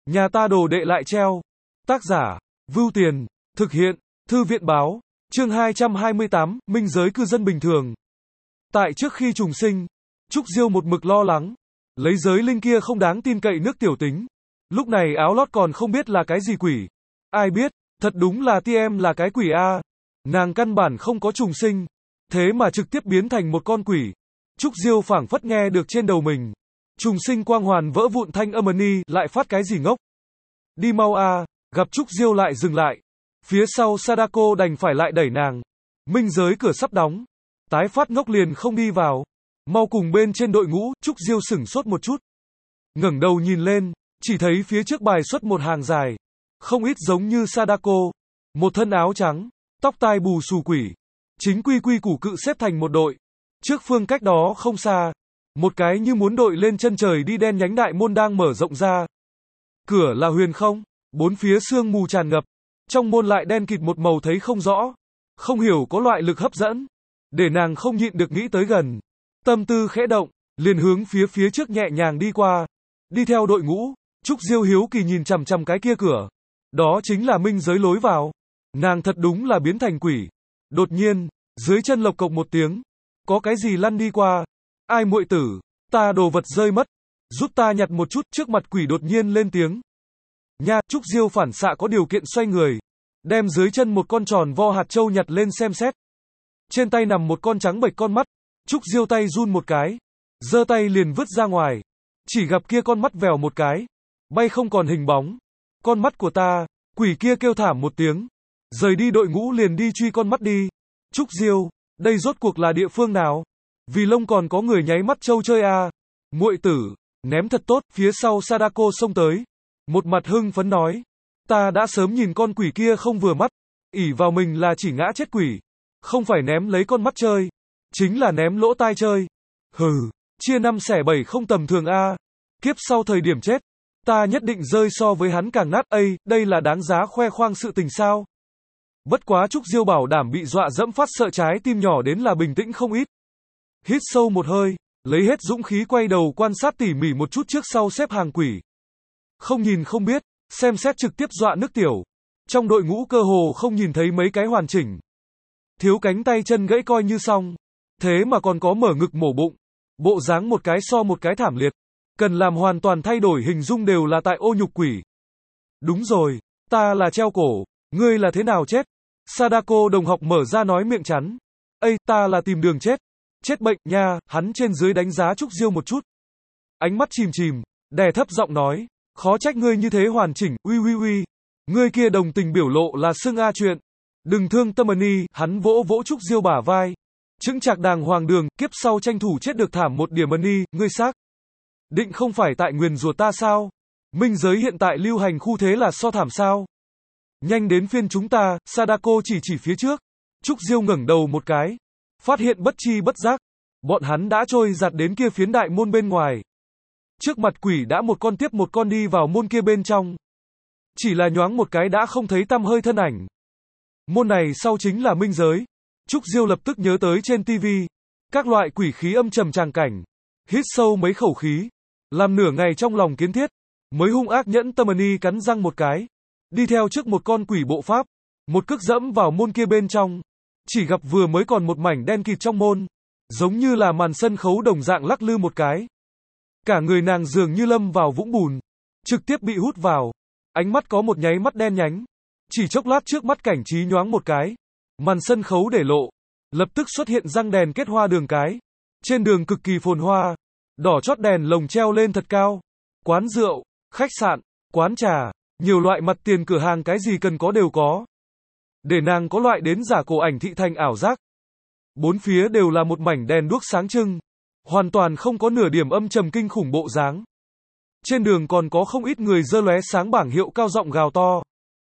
Nhà ta đồ đệ lại treo. Tác giả, Vưu Tiền, thực hiện, Thư viện báo, chương 228, minh giới cư dân bình thường. Tại trước khi trùng sinh, Trúc Diêu một mực lo lắng, lấy giới linh kia không đáng tin cậy nước tiểu tính. Lúc này áo lót còn không biết là cái gì quỷ. Ai biết, thật đúng là TM là cái quỷ A. Nàng căn bản không có trùng sinh, thế mà trực tiếp biến thành một con quỷ. Trúc Diêu phảng phất nghe được trên đầu mình. Trùng sinh quang hoàn vỡ vụn thanh âm ni, lại phát cái gì ngốc. Đi mau a, gặp Trúc Diêu lại dừng lại. Phía sau Sadako đành phải lại đẩy nàng. Minh giới cửa sắp đóng. Tái phát ngốc liền không đi vào. Mau cùng bên trên đội ngũ, Trúc Diêu sửng sốt một chút. Ngẩng đầu nhìn lên, chỉ thấy phía trước bài xuất một hàng dài. Không ít giống như Sadako. Một thân áo trắng, tóc tai bù xù quỷ. Chính quy quy củ cự xếp thành một đội. Trước phương cách đó không xa. Một cái như muốn đội lên chân trời đi đen nhánh đại môn đang mở rộng ra. Cửa là huyền không, bốn phía sương mù tràn ngập. Trong môn lại đen kịt một màu thấy không rõ. Không hiểu có loại lực hấp dẫn. Để nàng không nhịn được nghĩ tới gần. Tâm tư khẽ động, liền hướng phía trước nhẹ nhàng đi qua. Đi theo đội ngũ, Trúc Diêu hiếu kỳ nhìn chằm chằm cái kia cửa. Đó chính là minh giới lối vào. Nàng thật đúng là biến thành quỷ. Đột nhiên, dưới chân lộc cộc một tiếng. Có cái gì lăn đi qua. Ai muội tử, ta đồ vật rơi mất. Giúp ta nhặt một chút, trước mặt quỷ đột nhiên lên tiếng. Nha, Trúc Diêu phản xạ có điều kiện xoay người. Đem dưới chân một con tròn vo hạt châu nhặt lên xem xét. Trên tay nằm một con trắng bệch con mắt. Trúc Diêu tay run một cái. Giơ tay liền vứt ra ngoài. Chỉ gặp kia con mắt vèo một cái. Bay không còn hình bóng. Con mắt của ta, quỷ kia kêu thảm một tiếng. Rời đi đội ngũ liền đi truy con mắt đi. Trúc Diêu, đây rốt cuộc là địa phương nào? Vì lông còn có người nháy mắt trâu chơi à. Muội tử, ném thật tốt, phía sau Sadako xông tới. Một mặt hưng phấn nói. Ta đã sớm nhìn con quỷ kia không vừa mắt. Ỷ vào mình là chỉ ngã chết quỷ. Không phải ném lấy con mắt chơi. Chính là ném lỗ tai chơi. Hừ, chia 5 xẻ 7 không tầm thường a. Kiếp sau thời điểm chết. Ta nhất định rơi so với hắn càng nát. Ây, đây là đáng giá khoe khoang sự tình sao. Bất quá Trúc Diêu bảo đảm bị dọa dẫm phát sợ trái tim nhỏ đến là bình tĩnh không ít. Hít sâu một hơi, lấy hết dũng khí quay đầu quan sát tỉ mỉ một chút trước sau xếp hàng quỷ. Không nhìn không biết, xem xét trực tiếp dọa nước tiểu. Trong đội ngũ cơ hồ không nhìn thấy mấy cái hoàn chỉnh. Thiếu cánh tay chân gãy coi như xong. Thế mà còn có mở ngực mổ bụng. Bộ dáng một cái so một cái thảm liệt. Cần làm hoàn toàn thay đổi hình dung đều là tại ô nhục quỷ. Đúng rồi, ta là treo cổ, ngươi là thế nào chết? Sadako đồng học mở ra nói miệng chắn. Ây, ta là tìm đường chết. Chết bệnh nha, hắn trên dưới đánh giá Trúc Diêu một chút. Ánh mắt chìm chìm, đè thấp giọng nói, khó trách ngươi như thế hoàn chỉnh, uy. Ngươi kia đồng tình biểu lộ là xưng a chuyện. Đừng thương tâm ni, hắn vỗ vỗ Trúc Diêu bả vai. Chững chạc đàng hoàng đường, kiếp sau tranh thủ chết được thảm một điểm ni, ngươi xác định không phải tại nguyền rủa ta sao? Minh giới hiện tại lưu hành khu thế là so thảm sao? Nhanh đến phiên chúng ta, Sadako chỉ phía trước. Trúc Diêu ngẩng đầu một cái. Phát hiện bất chi bất giác. Bọn hắn đã trôi giặt đến kia phiến đại môn bên ngoài. Trước mặt quỷ đã một con tiếp một con đi vào môn kia bên trong. Chỉ là nhoáng một cái đã không thấy tăm hơi thân ảnh. Môn này sau chính là minh giới. Trúc Diêu lập tức nhớ tới trên TV. Các loại quỷ khí âm trầm tràng cảnh. Hít sâu mấy khẩu khí. Làm nửa ngày trong lòng kiến thiết. Mới hung ác nhẫn tâm ni cắn răng một cái. Đi theo trước một con quỷ bộ pháp. Một cước dẫm vào môn kia bên trong. Chỉ gặp vừa mới còn một mảnh đen kịt trong môn. Giống như là màn sân khấu đồng dạng lắc lư một cái. Cả người nàng dường như lâm vào vũng bùn. Trực tiếp bị hút vào. Ánh mắt có một nháy mắt đen nhánh. Chỉ chốc lát trước mắt cảnh trí nhoáng một cái. Màn sân khấu để lộ. Lập tức xuất hiện răng đèn kết hoa đường cái. Trên đường cực kỳ phồn hoa. Đỏ chót đèn lồng treo lên thật cao. Quán rượu, khách sạn, quán trà. Nhiều loại mặt tiền cửa hàng cái gì cần có đều có. Để nàng có loại đến giả cổ ảnh thị thành ảo giác. Bốn phía đều là một mảnh đèn đuốc sáng trưng. Hoàn toàn không có nửa điểm âm trầm kinh khủng bộ dáng. Trên đường còn có không ít người giơ lóe sáng bảng hiệu cao giọng gào to.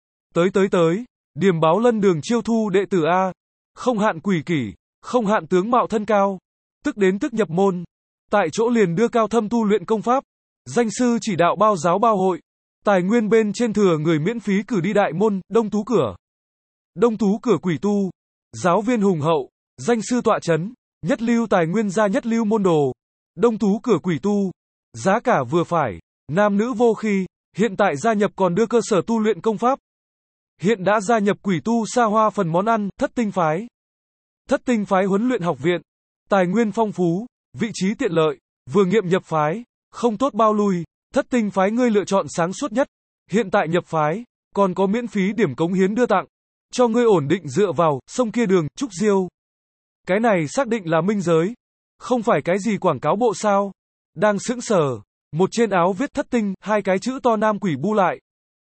Tới. Điểm báo lân đường chiêu thu đệ tử A. Không hạn quỷ kỷ, không hạn tướng mạo thân cao. Tức đến tức nhập môn. Tại chỗ liền đưa cao thâm tu luyện công pháp. Danh sư chỉ đạo bao giáo bao hội. Tài nguyên bên trên thừa người miễn phí cử đi đại môn, đông tú cửa. Đông tú cửa quỷ tu. Giáo viên hùng hậu. Danh sư tọa chấn. Nhất lưu tài nguyên ra nhất lưu môn đồ. Đông tú cửa quỷ tu. Giá cả vừa phải. Nam nữ vô khi. Hiện tại gia nhập còn đưa cơ sở tu luyện công pháp. Hiện đã gia nhập quỷ tu xa hoa phần món ăn, thất tinh phái. Thất tinh phái huấn luyện học viện. Tài nguyên phong phú, vị trí tiện lợi, vừa nghiệm nhập phái, không tốt bao lui. Thất tinh phái ngươi lựa chọn sáng suốt nhất. Hiện tại nhập phái, còn có miễn phí điểm cống hiến đưa tặng. Cho ngươi ổn định dựa vào, sông kia đường, Trúc Diêu. Cái này xác định là minh giới. Không phải cái gì quảng cáo bộ sao. Đang sững sờ. Một trên áo viết thất tinh, hai cái chữ to nam quỷ bu lại.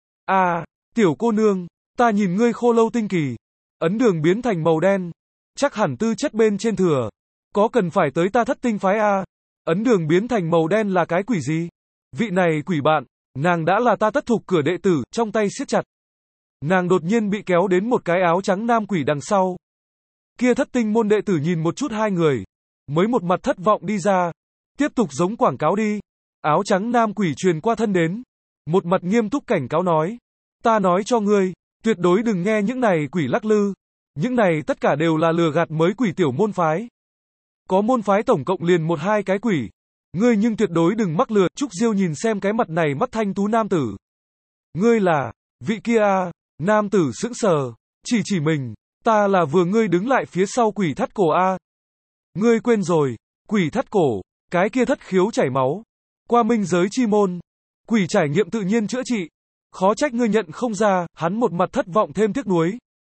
À, tiểu cô nương, ta nhìn ngươi khô lâu tinh kỳ. Ấn đường biến thành màu đen. Chắc hẳn tư chất bên trên thừa. Có cần phải tới ta thất tinh phái à? Ấn đường biến thành màu đen là cái quỷ gì? Vị này quỷ bạn, nàng đã là ta tất thục cửa đệ tử, trong tay siết chặt. Nàng đột nhiên bị kéo đến một cái áo trắng nam quỷ đằng sau. Kia thất tinh môn đệ tử nhìn một chút hai người. Mới một mặt thất vọng đi ra. Tiếp tục giống quảng cáo đi. Áo trắng nam quỷ truyền qua thân đến. Một mặt nghiêm túc cảnh cáo nói. Ta nói cho ngươi, tuyệt đối đừng nghe những này quỷ lắc lư. Những này tất cả đều là lừa gạt mới quỷ tiểu môn phái. Có môn phái tổng cộng liền một hai cái quỷ. Ngươi nhưng tuyệt đối đừng mắc lừa. Trúc Diêu nhìn xem cái mặt này mắt thanh tú nam tử. Ngươi là, vị kia à? Nam tử sững sờ. Chỉ mình. Ta là vừa ngươi đứng lại phía sau quỷ thắt cổ a. Ngươi quên rồi, quỷ thắt cổ, cái kia thất khiếu chảy máu. Qua minh giới chi môn. Quỷ trải nghiệm tự nhiên chữa trị. Khó trách ngươi nhận không ra, hắn một mặt thất vọng thêm tiếc nuối.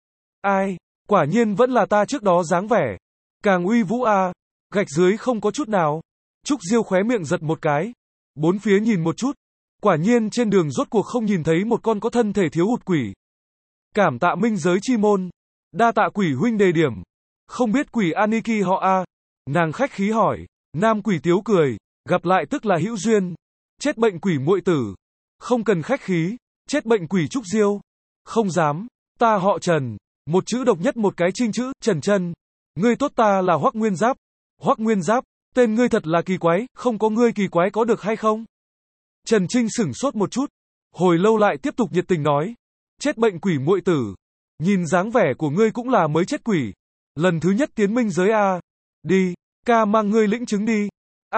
Ai, quả nhiên vẫn là ta trước đó dáng vẻ. Càng uy vũ a, gạch dưới không có chút nào. Trúc Diêu khóe miệng giật một cái. Bốn phía nhìn một chút. Quả nhiên trên đường rốt cuộc không nhìn thấy một con có thân thể thiếu hụt quỷ. Cảm tạ minh giới chi môn. Đa tạ quỷ huynh đề điểm. Không biết quỷ Aniki họ a. Nàng khách khí hỏi. Nam quỷ tiếu cười. Gặp lại tức là hữu duyên. Chết bệnh quỷ muội tử. Không cần khách khí. Chết bệnh quỷ Trúc Diêu. Không dám. Ta họ Trần. Một chữ độc nhất một cái trinh chữ, Trần Chân. Ngươi tốt ta là Hoắc Nguyên Giáp. Hoắc Nguyên Giáp, tên ngươi thật là kỳ quái, không có ngươi kỳ quái có được hay không? Trần Trinh sửng sốt một chút. Hồi lâu lại tiếp tục nhiệt tình nói. Chết bệnh quỷ muội tử. Nhìn dáng vẻ của ngươi cũng là mới chết quỷ. Lần thứ nhất tiến minh giới a. Đi, ca mang ngươi lĩnh chứng đi.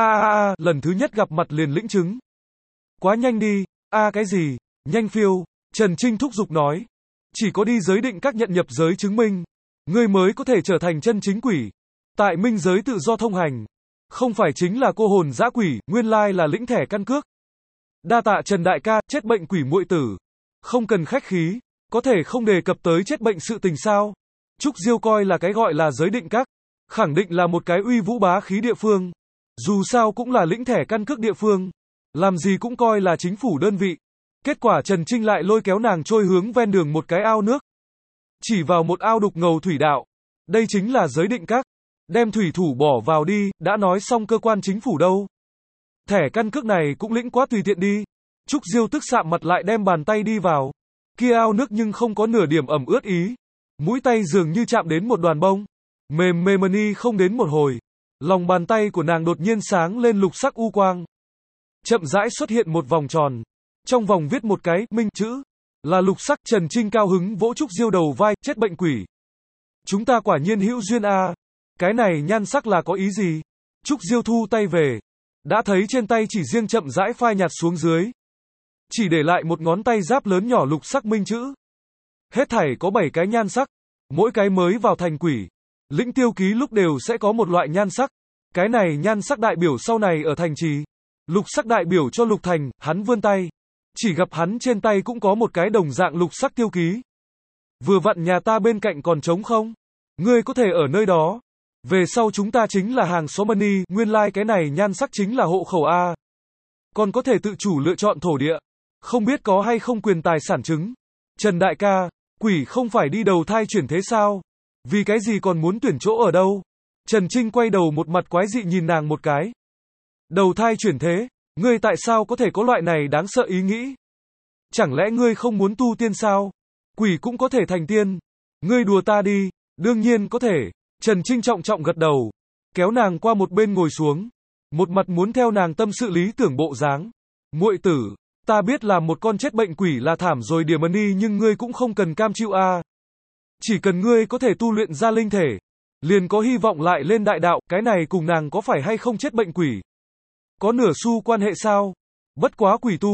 Lần thứ nhất gặp mặt liền lĩnh chứng. Quá nhanh đi. Cái gì? Nhanh phiêu. Trần Trinh thúc giục nói. Chỉ có đi giới định các nhận nhập giới chứng minh. Ngươi mới có thể trở thành chân chính quỷ. Tại minh giới tự do thông hành. Không phải chính là cô hồn dã quỷ, nguyên lai là lĩnh thẻ căn cước. Đa tạ Trần đại ca, chết bệnh quỷ muội tử. Không cần khách khí. Có thể không đề cập tới chết bệnh sự tình sao? Trúc Diêu coi là cái gọi là giới định các. Khẳng định là một cái uy vũ bá khí địa phương. Dù sao cũng là lĩnh thẻ căn cước địa phương. Làm gì cũng coi là chính phủ đơn vị. Kết quả Trần Trinh lại lôi kéo nàng trôi hướng ven đường một cái ao nước. Chỉ vào một ao đục ngầu thủy đạo. Đây chính là giới định các. Đem thủy thủ bỏ vào đi, đã nói xong cơ quan chính phủ đâu. Thẻ căn cước này cũng lĩnh quá tùy tiện đi. Trúc Diêu tức sạm mặt lại đem bàn tay đi vào. Kia ao nước nhưng không có nửa điểm ẩm ướt ý. Mũi tay dường như chạm đến một đoàn bông. Mềm mềm không đến một hồi. Lòng bàn tay của nàng đột nhiên sáng lên lục sắc u quang. Chậm rãi xuất hiện một vòng tròn. Trong vòng viết một cái, minh chữ. Là lục sắc. Trần Trinh cao hứng vỗ Trúc Diêu đầu vai, chết bệnh quỷ. Chúng ta quả nhiên hữu duyên a. Cái này nhan sắc là có ý gì? Trúc Diêu thu tay về. Đã thấy trên tay chỉ riêng chậm rãi phai nhạt xuống dưới. Chỉ để lại một ngón tay giáp lớn nhỏ lục sắc minh chữ. Hết thảy có 7 cái nhan sắc. Mỗi cái mới vào thành quỷ. Lĩnh tiêu ký lúc đều sẽ có một loại nhan sắc. Cái này nhan sắc đại biểu sau này ở thành trì. Lục sắc đại biểu cho lục thành, hắn vươn tay. Chỉ gặp hắn trên tay cũng có một cái đồng dạng lục sắc tiêu ký. Vừa vặn nhà ta bên cạnh còn trống không? Ngươi có thể ở nơi đó. Về sau chúng ta chính là hàng xóm money, nguyên lai cái này nhan sắc chính là hộ khẩu A. Còn có thể tự chủ lựa chọn thổ địa. Không biết có hay không quyền tài sản chứng. Trần đại ca, quỷ không phải đi đầu thai chuyển thế sao? Vì cái gì còn muốn tuyển chỗ ở đâu? Trần Trinh quay đầu một mặt quái dị nhìn nàng một cái. Đầu thai chuyển thế, ngươi tại sao có thể có loại này đáng sợ ý nghĩ? Chẳng lẽ ngươi không muốn tu tiên sao? Quỷ cũng có thể thành tiên. Ngươi đùa ta đi, đương nhiên có thể. Trần Trinh trọng trọng gật đầu, kéo nàng qua một bên ngồi xuống, một mặt muốn theo nàng tâm sự lý tưởng bộ dáng. Muội tử, ta biết là một con chết bệnh quỷ là thảm rồi điểm money nhưng ngươi cũng không cần cam chịu a. Chỉ cần ngươi có thể tu luyện ra linh thể, liền có hy vọng lại lên đại đạo, cái này cùng nàng có phải hay không chết bệnh quỷ? Có nửa xu quan hệ sao? Bất quá quỷ tu,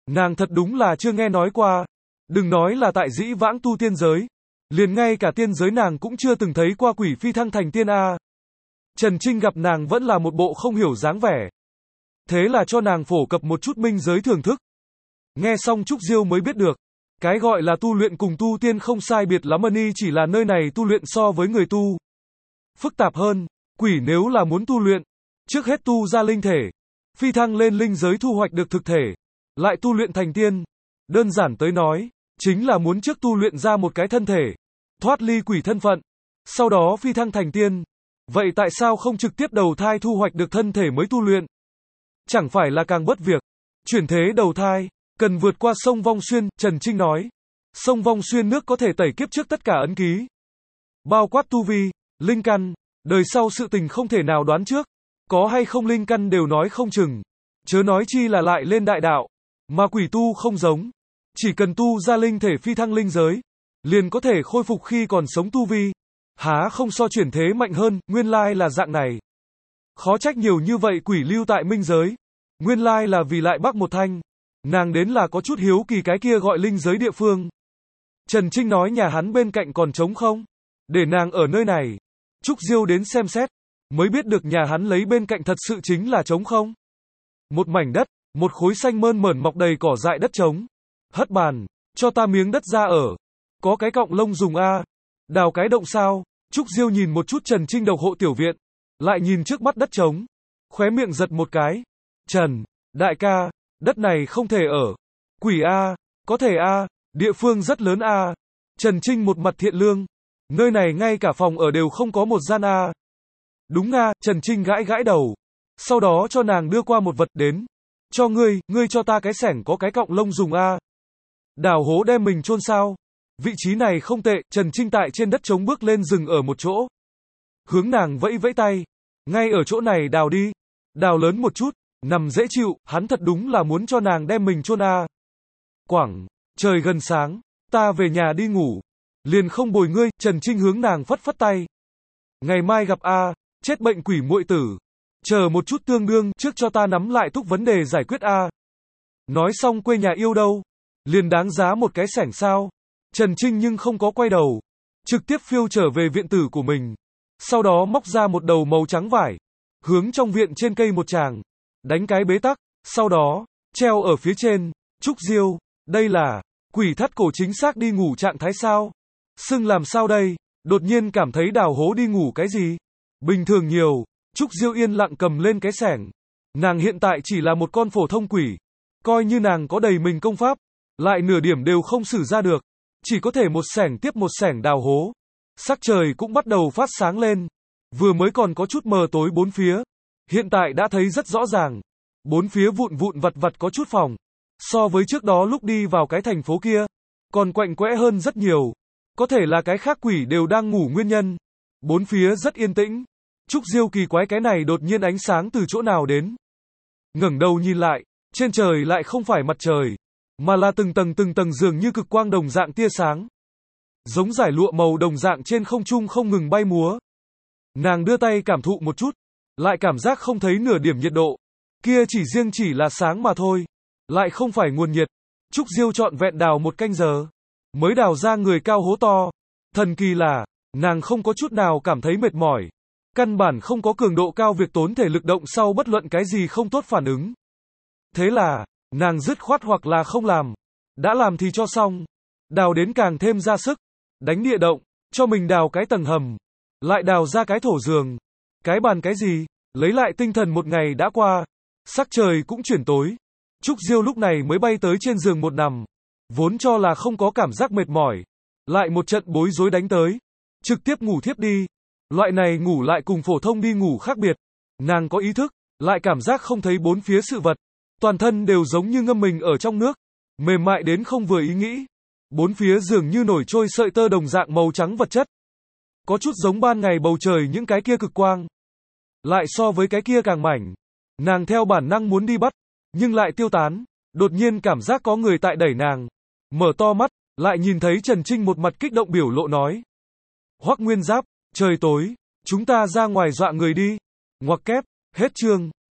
Nàng thật đúng là chưa nghe nói qua. Đừng nói là tại dĩ vãng tu tiên giới. Liền ngay cả tiên giới nàng cũng chưa từng thấy qua quỷ phi thăng thành tiên a. Trần Trinh gặp nàng vẫn là một bộ không hiểu dáng vẻ. Thế là cho nàng phổ cập một chút minh giới thưởng thức. Nghe xong Trúc Diêu mới biết được. Cái gọi là tu luyện cùng tu tiên không sai biệt lắm, y chỉ là nơi này tu luyện so với người tu phức tạp hơn. Quỷ nếu là muốn tu luyện, trước hết tu ra linh thể, phi thăng lên linh giới thu hoạch được thực thể, lại tu luyện thành tiên. Đơn giản tới nói, chính là muốn trước tu luyện ra một cái thân thể, thoát ly quỷ thân phận, sau đó phi thăng thành tiên. Vậy tại sao không trực tiếp đầu thai thu hoạch được thân thể mới tu luyện? Chẳng phải là càng bất việc. Chuyển thế đầu thai, cần vượt qua sông Vong Xuyên, Trần Trinh nói. Sông Vong Xuyên nước có thể tẩy kiếp trước tất cả ấn ký. Bao quát tu vi, linh căn, đời sau sự tình không thể nào đoán trước. Có hay không linh căn đều nói không chừng. Chớ nói chi là lại lên đại đạo. Mà quỷ tu không giống. Chỉ cần tu ra linh thể phi thăng linh giới, liền có thể khôi phục khi còn sống tu vi. Há không so chuyển thế mạnh hơn, nguyên lai là dạng này. Khó trách nhiều như vậy quỷ lưu tại minh giới. Nguyên lai là vì lại bắc một thanh. Nàng đến là có chút hiếu kỳ cái kia gọi linh giới địa phương. Trần Trinh nói nhà hắn bên cạnh còn trống không? Để nàng ở nơi này. Trúc Diêu đến xem xét, mới biết được nhà hắn lấy bên cạnh thật sự chính là trống không. Một mảnh đất, một khối xanh mơn mởn mọc đầy cỏ dại đất trống. Hất bàn, cho ta miếng đất ra ở. Có cái cọng lông dùng a. Đào cái động sao? Trúc Diêu nhìn một chút Trần Trinh độc hộ tiểu viện, lại nhìn trước mắt đất trống, khóe miệng giật một cái. Trần, đại ca, đất này không thể ở. Quỷ a, có thể a, địa phương rất lớn a. Trần Trinh một mặt thiện lương, nơi này ngay cả phòng ở đều không có một gian a. Đúng a, Trần Trinh gãi gãi đầu, sau đó cho nàng đưa qua một vật đến. Cho ngươi cho ta cái xẻng có cái cọng lông dùng a. Đào hố đem mình chôn sao? Vị trí này không tệ, Trần Trinh tại trên đất trống bước lên dừng ở một chỗ. Hướng nàng vẫy vẫy tay. Ngay ở chỗ này đào đi. Đào lớn một chút, nằm dễ chịu, hắn thật đúng là muốn cho nàng đem mình chôn a. Quảng, trời gần sáng, ta về nhà đi ngủ. Liền không bồi ngươi, Trần Trinh hướng nàng phất phất tay. Ngày mai gặp a, chết bệnh quỷ muội tử. Chờ một chút tương đương, trước cho ta nắm lại thúc vấn đề giải quyết a. Nói xong quê nhà yêu đâu? Liền đáng giá một cái xẻng sao? Trần Trinh nhưng không có quay đầu, trực tiếp phiêu trở về viện tử của mình. Sau đó móc ra một đầu màu trắng vải, hướng trong viện trên cây một tràng, đánh cái bế tắc, sau đó, treo ở phía trên. Trúc Diêu, đây là quỷ thắt cổ chính xác đi ngủ trạng thái sao? Sưng làm sao đây? Đột nhiên cảm thấy đào hố đi ngủ cái gì? Bình thường nhiều. Trúc Diêu yên lặng cầm lên cái xẻng. Nàng hiện tại chỉ là một con phổ thông quỷ, coi như nàng có đầy mình công pháp, lại nửa điểm đều không sử ra được. Chỉ có thể một xẻng tiếp một xẻng đào hố. Sắc trời cũng bắt đầu phát sáng lên. Vừa mới còn có chút mờ tối bốn phía, hiện tại đã thấy rất rõ ràng. Bốn phía vụn vụn vặt vặt có chút phòng. So với trước đó lúc đi vào cái thành phố kia, còn quạnh quẽ hơn rất nhiều. Có thể là cái khác quỷ đều đang ngủ nguyên nhân. Bốn phía rất yên tĩnh. Trúc Diêu kỳ quái cái này đột nhiên ánh sáng từ chỗ nào đến. Ngẩng đầu nhìn lại, trên trời lại không phải mặt trời, mà là từng tầng dường như cực quang đồng dạng tia sáng. Giống dải lụa màu đồng dạng trên không trung không ngừng bay múa. Nàng đưa tay cảm thụ một chút, lại cảm giác không thấy nửa điểm nhiệt độ. Kia chỉ là sáng mà thôi, lại không phải nguồn nhiệt. Trúc Diêu trọn vẹn đào một canh giờ, mới đào ra người cao hố to. Thần kỳ là, nàng không có chút nào cảm thấy mệt mỏi. Căn bản không có cường độ cao việc tốn thể lực động sau bất luận cái gì không tốt phản ứng. Thế là, nàng dứt khoát hoặc là không làm. Đã làm thì cho xong. Đào đến càng thêm ra sức. Đánh địa động, cho mình đào cái tầng hầm. Lại đào ra cái thổ giường. Cái bàn cái gì, lấy lại tinh thần một ngày đã qua. Sắc trời cũng chuyển tối. Trúc Diêu lúc này mới bay tới trên giường một nằm. Vốn cho là không có cảm giác mệt mỏi. Lại một trận bối rối đánh tới. Trực tiếp ngủ thiếp đi. Loại này ngủ lại cùng phổ thông đi ngủ khác biệt. Nàng có ý thức, lại cảm giác không thấy bốn phía sự vật. Toàn thân đều giống như ngâm mình ở trong nước. Mềm mại đến không vừa ý nghĩ. Bốn phía dường như nổi trôi sợi tơ đồng dạng màu trắng vật chất. Có chút giống ban ngày bầu trời những cái kia cực quang. Lại so với cái kia càng mảnh. Nàng theo bản năng muốn đi bắt, nhưng lại tiêu tán. Đột nhiên cảm giác có người tại đẩy nàng. Mở to mắt, lại nhìn thấy Trần Trinh một mặt kích động biểu lộ nói. Hoắc Nguyên Giáp, trời tối, chúng ta ra ngoài dọa người đi. Ngoặc kép, hết chương.